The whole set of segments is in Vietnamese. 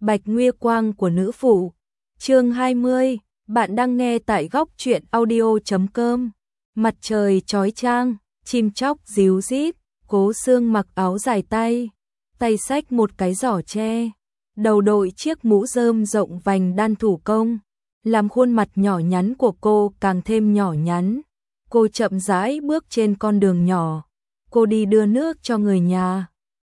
Bạch Nguy Quang của nữ phụ. Chương 20, bạn đang nghe tại góc truyện audio.com. Mặt trời chói chang, chim chóc ríu rít, Cố Xương mặc áo dài tay xách một cái giỏ tre, đầu đội chiếc mũ rơm rộng vành đan thủ công, làm khuôn mặt nhỏ nhắn của cô càng thêm nhỏ nhắn. Cô chậm rãi bước trên con đường nhỏ, cô đi đưa nước cho người nhà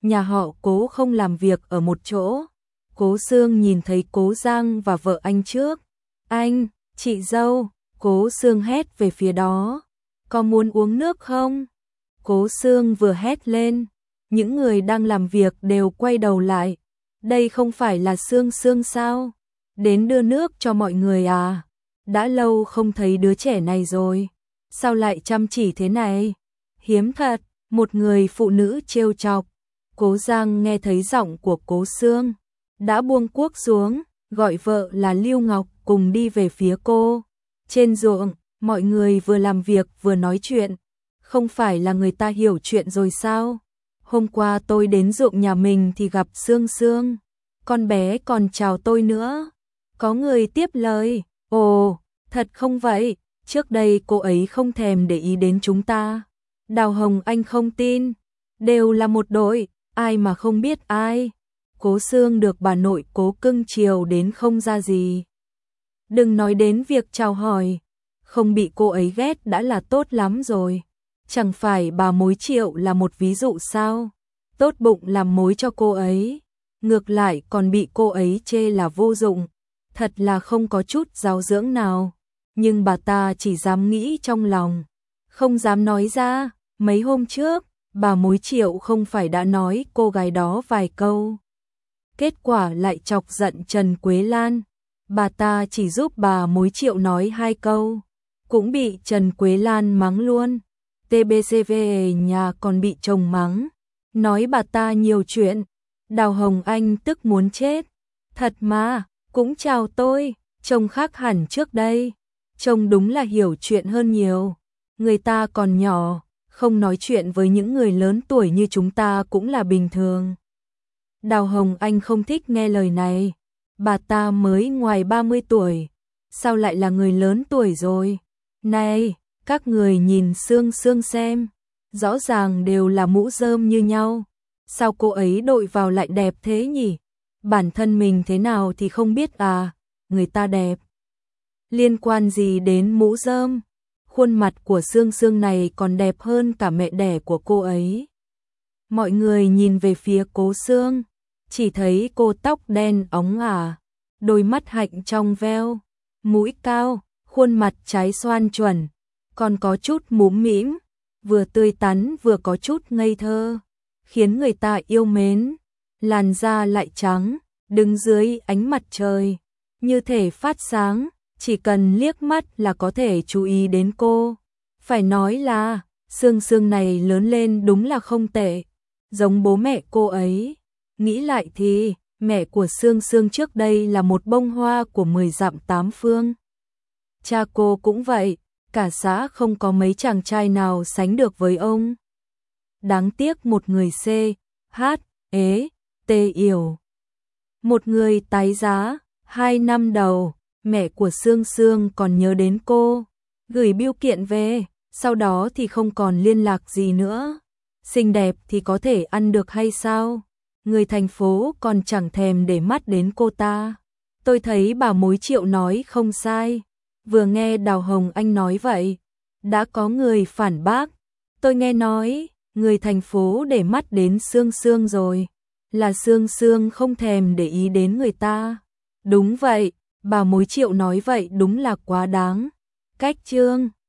họ Cố không làm việc ở một chỗ. Cố Xương nhìn thấy Cố Giang và vợ anh trước. Anh, chị dâu, Cố Xương hét về phía đó. Có muốn uống nước không? Cố Xương vừa hét lên, những người đang làm việc đều quay đầu lại. Đây không phải là Xương Xương sao? Đến đưa nước cho mọi người à? Đã lâu không thấy đứa trẻ này rồi. Sao lại chăm chỉ thế này? Hiếm thật, một người phụ nữ trêu chọc. Cố Giang nghe thấy giọng của Cố Xương, đã buông cuốc xuống, gọi vợ là Lưu Ngọc cùng đi về phía cô. Trên ruộng, mọi người vừa làm việc vừa nói chuyện. Không phải là người ta hiểu chuyện rồi sao? Hôm qua tôi đến ruộng nhà mình thì gặp Xương Xương. Con bé còn chào tôi nữa. Có người tiếp lời, ồ, thật không vậy? Trước đây cô ấy không thèm để ý đến chúng ta. Đào Hồng Anh không tin. Đều là một đội, ai mà không biết ai. Cố Xương được bà nội Cố cưng chiều đến không ra gì. Đừng nói đến việc chào hỏi, không bị cô ấy ghét đã là tốt lắm rồi. Chẳng phải bà mối Triệu là một ví dụ sao? Tốt bụng làm mối cho cô ấy, ngược lại còn bị cô ấy chê là vô dụng. Thật là không có chút giáo dưỡng nào. Nhưng bà ta chỉ dám nghĩ trong lòng, không dám nói ra. Mấy hôm trước, bà mối Triệu không phải đã nói cô gái đó vài câu. Kết quả lại chọc giận Trần Quế Lan. Bà ta chỉ giúp bà mối Triệu nói 2 câu, cũng bị Trần Quế Lan mắng luôn. TBCV nhà còn bị chồng mắng, nói bà ta nhiều chuyện. Đào Hồng Anh tức muốn chết. Thật mà, cũng chào tôi, chồng khác hẳn trước đây. Chồng đúng là hiểu chuyện hơn nhiều. Người ta còn nhỏ, không nói chuyện với những người lớn tuổi như chúng ta cũng là bình thường. Đào Hồng Anh không thích nghe lời này. Bà ta mới ngoài 30 tuổi, sao lại là người lớn tuổi rồi? Này, các người nhìn Xương Xương xem, rõ ràng đều là mũ rơm như nhau. Sao cô ấy đội vào lại đẹp thế nhỉ? Bản thân mình thế nào thì không biết à, người ta đẹp. Liên quan gì đến mũ rơm? Khuôn mặt của Xương Xương này còn đẹp hơn cả mẹ đẻ của cô ấy. Mọi người nhìn về phía Cố Xương, chỉ thấy cô tóc đen óng ả, đôi mắt hạnh trong veo, mũi cao, khuôn mặt trái xoan chuẩn, còn có chút múm mĩm, vừa tươi tắn vừa có chút ngây thơ, khiến người ta yêu mến. Làn da lại trắng, đứng dưới ánh mặt trời, như thể phát sáng, chỉ cần liếc mắt là có thể chú ý đến cô. Phải nói là, Xương Xương này lớn lên đúng là không tệ, giống bố mẹ cô ấy. Nghĩ lại thì, mẹ của Xương Xương trước đây là một bông hoa của 10 dặm 8 phương. Cha cô cũng vậy, cả xã không có mấy chàng trai nào sánh được với ông. Đáng tiếc một người C, H, ế, T yểu. Một người tái giá, 2 năm đầu, mẹ của Xương Xương còn nhớ đến cô, gửi bưu kiện về, sau đó thì không còn liên lạc gì nữa. Xinh đẹp thì có thể ăn được hay sao? Người thành phố còn chẳng thèm để mắt đến cô ta. Tôi thấy bà mối Triệu nói không sai. Vừa nghe Đào Hồng Anh nói vậy, đã có người phản bác. Tôi nghe nói, người thành phố để mắt đến Xương Xương rồi, là Xương Xương không thèm để ý đến người ta. Đúng vậy, bà mối Triệu nói vậy đúng là quá đáng. Cách chương